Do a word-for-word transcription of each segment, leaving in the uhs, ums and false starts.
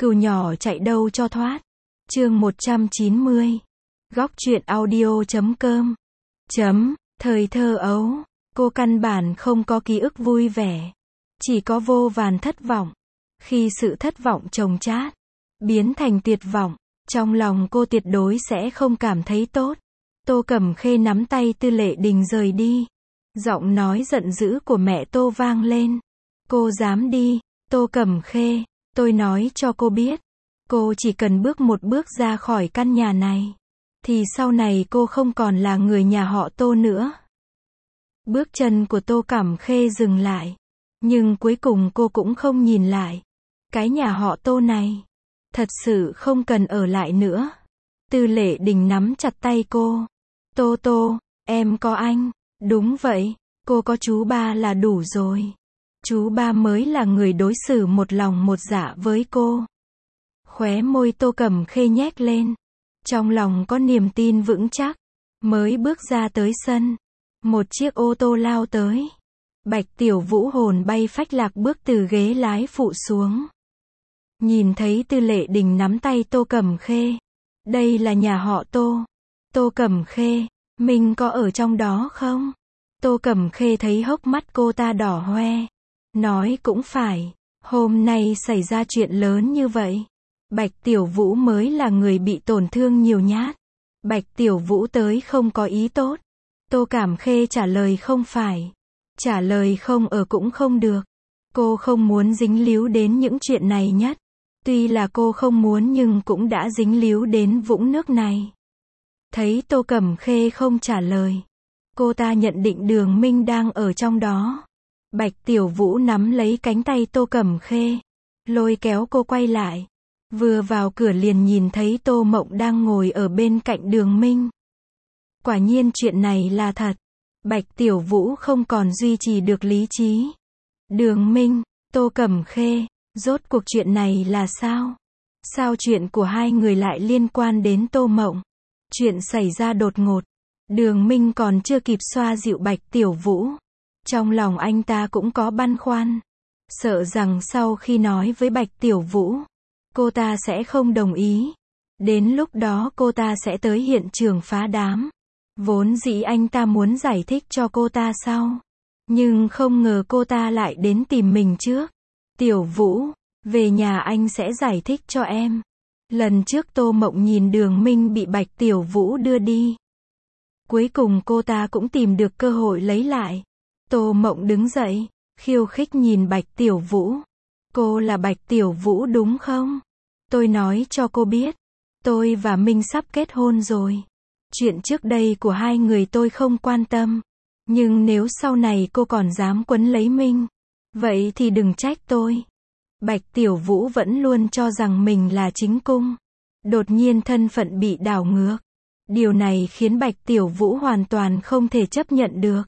Cừu nhỏ chạy đâu cho thoát. Chương một trăm chín mươi. Góc truyện audio chấm com. Chấm, thời thơ ấu, cô căn bản không có ký ức vui vẻ. Chỉ có vô vàn thất vọng. Khi sự thất vọng chồng chát, biến thành tuyệt vọng, trong lòng cô tuyệt đối sẽ không cảm thấy tốt. Tô Cẩm Khê nắm tay Tư Lệ Đình rời đi. Giọng nói giận dữ của mẹ Tô vang lên. Cô dám đi, Tô Cẩm Khê, tôi nói cho cô biết. Cô chỉ cần bước một bước ra khỏi căn nhà này, thì sau này cô không còn là người nhà họ Tô nữa. Bước chân của Tô Cẩm Khê dừng lại. Nhưng cuối cùng cô cũng không nhìn lại. Cái nhà họ Tô này, thật sự không cần ở lại nữa. Tư Lệ Đình nắm chặt tay cô. Tô Tô, em có anh. Đúng vậy, cô có chú ba là đủ rồi. Chú ba mới là người đối xử một lòng một dạ với cô. Khóe môi Tô Cẩm Khê nhếch lên. Trong lòng có niềm tin vững chắc. Mới bước ra tới sân, một chiếc ô tô lao tới. Bạch Tiểu Vũ hồn bay phách lạc bước từ ghế lái phụ xuống. Nhìn thấy Tư Lệ Đình nắm tay Tô Cẩm Khê. Đây là nhà họ Tô. Tô Cẩm Khê, mình có ở trong đó không? Tô Cẩm Khê thấy hốc mắt cô ta đỏ hoe. Nói cũng phải, hôm nay xảy ra chuyện lớn như vậy. Bạch Tiểu Vũ mới là người bị tổn thương nhiều nhát. Bạch Tiểu Vũ tới không có ý tốt. Tô Cẩm Khê trả lời không phải. Trả lời không ở cũng không được. Cô không muốn dính líu đến những chuyện này nhất. Tuy là cô không muốn nhưng cũng đã dính líu đến vũng nước này. Thấy Tô Cẩm Khê không trả lời, cô ta nhận định Đường Minh đang ở trong đó. Bạch Tiểu Vũ nắm lấy cánh tay Tô Cẩm Khê, lôi kéo cô quay lại. Vừa vào cửa liền nhìn thấy Tô Mộng đang ngồi ở bên cạnh Đường Minh. Quả nhiên chuyện này là thật. Bạch Tiểu Vũ không còn duy trì được lý trí. Đường Minh, Tô Cẩm Khê, rốt cuộc chuyện này là sao? Sao chuyện của hai người lại liên quan đến Tô Mộng? Chuyện xảy ra đột ngột. Đường Minh còn chưa kịp xoa dịu Bạch Tiểu Vũ. Trong lòng anh ta cũng có băn khoăn. Sợ rằng sau khi nói với Bạch Tiểu Vũ, cô ta sẽ không đồng ý. Đến lúc đó cô ta sẽ tới hiện trường phá đám. Vốn dĩ anh ta muốn giải thích cho cô ta sau. Nhưng không ngờ cô ta lại đến tìm mình trước. Tiểu Vũ, về nhà anh sẽ giải thích cho em. Lần trước Tô Mộng nhìn Đường Minh bị Bạch Tiểu Vũ đưa đi. Cuối cùng cô ta cũng tìm được cơ hội lấy lại. Tô Mộng đứng dậy, khiêu khích nhìn Bạch Tiểu Vũ. Cô là Bạch Tiểu Vũ đúng không? Tôi nói cho cô biết. Tôi và Minh sắp kết hôn rồi. Chuyện trước đây của hai người tôi không quan tâm. Nhưng nếu sau này cô còn dám quấn lấy Minh, vậy thì đừng trách tôi. Bạch Tiểu Vũ vẫn luôn cho rằng mình là chính cung. Đột nhiên thân phận bị đảo ngược. Điều này khiến Bạch Tiểu Vũ hoàn toàn không thể chấp nhận được.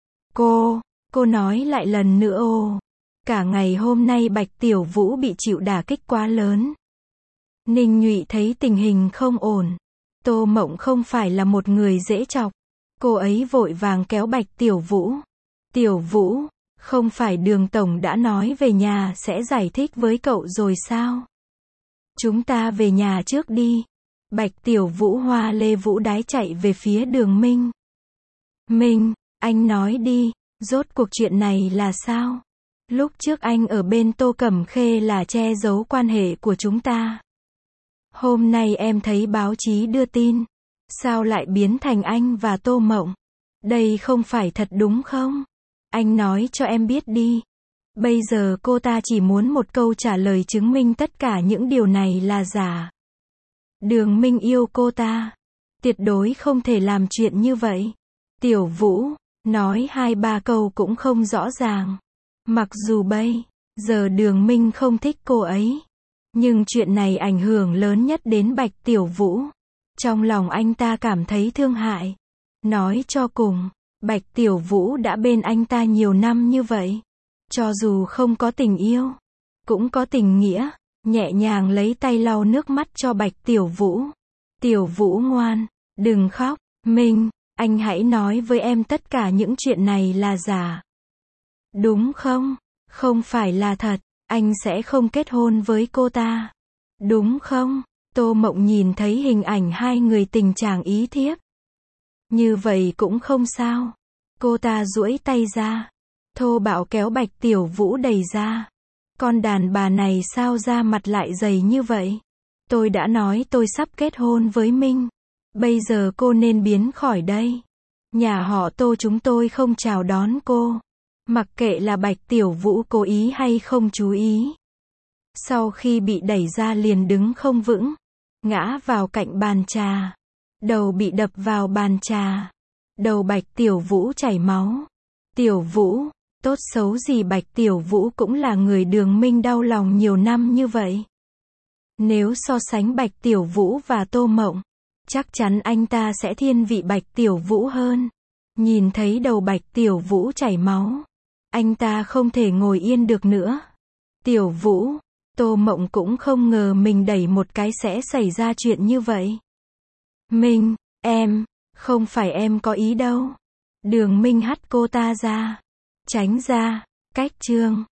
Cô, cô nói lại lần nữa ô. Cả ngày hôm nay Bạch Tiểu Vũ bị chịu đả kích quá lớn. Ninh Nhụy thấy tình hình không ổn. Tô Mộng không phải là một người dễ chọc. Cô ấy vội vàng kéo Bạch Tiểu Vũ. Tiểu Vũ, không phải Đường Tổng đã nói về nhà sẽ giải thích với cậu rồi sao? Chúng ta về nhà trước đi. Bạch Tiểu Vũ hoa lê vũ đái chạy về phía Đường Minh. Minh, anh nói đi, rốt cuộc chuyện này là sao? Lúc trước anh ở bên Tô Cẩm Khê là che giấu quan hệ của chúng ta. Hôm nay em thấy báo chí đưa tin. Sao lại biến thành anh và Tô Mộng? Đây không phải thật đúng không? Anh nói cho em biết đi. Bây giờ cô ta chỉ muốn một câu trả lời chứng minh tất cả những điều này là giả. Đường Minh yêu cô ta. Tuyệt đối không thể làm chuyện như vậy. Tiểu Vũ, nói hai ba câu cũng không rõ ràng. Mặc dù bây giờ Đường Minh không thích cô ấy. Nhưng chuyện này ảnh hưởng lớn nhất đến Bạch Tiểu Vũ. Trong lòng anh ta cảm thấy thương hại. Nói cho cùng, Bạch Tiểu Vũ đã bên anh ta nhiều năm như vậy. Cho dù không có tình yêu, cũng có tình nghĩa. Nhẹ nhàng lấy tay lau nước mắt cho Bạch Tiểu Vũ. Tiểu Vũ ngoan, đừng khóc. Minh, anh hãy nói với em tất cả những chuyện này là giả. Đúng không? Không phải là thật. Anh sẽ không kết hôn với cô ta. Đúng không? Tô Mộng nhìn thấy hình ảnh hai người tình chàng ý thiếp. Như vậy cũng không sao. Cô ta duỗi tay ra, thô bạo kéo Bạch Tiểu Vũ đẩy ra. Con đàn bà này sao da mặt lại dày như vậy? Tôi đã nói tôi sắp kết hôn với Minh. Bây giờ cô nên biến khỏi đây. Nhà họ Tô chúng tôi không chào đón cô. Mặc kệ là Bạch Tiểu Vũ cố ý hay không chú ý. Sau khi bị đẩy ra liền đứng không vững, ngã vào cạnh bàn trà. Đầu bị đập vào bàn trà. Đầu Bạch Tiểu Vũ chảy máu. Tiểu Vũ, tốt xấu gì Bạch Tiểu Vũ cũng là người Đường Minh đau lòng nhiều năm như vậy. Nếu so sánh Bạch Tiểu Vũ và Tô Mộng, chắc chắn anh ta sẽ thiên vị Bạch Tiểu Vũ hơn. Nhìn thấy đầu Bạch Tiểu Vũ chảy máu, anh ta không thể ngồi yên được nữa. Tiểu Vũ, Tô Mộng cũng không ngờ mình đẩy một cái sẽ xảy ra chuyện như vậy. Minh, em, không phải em có ý đâu. Đường Minh hắt cô ta ra. Tránh ra, cách chương.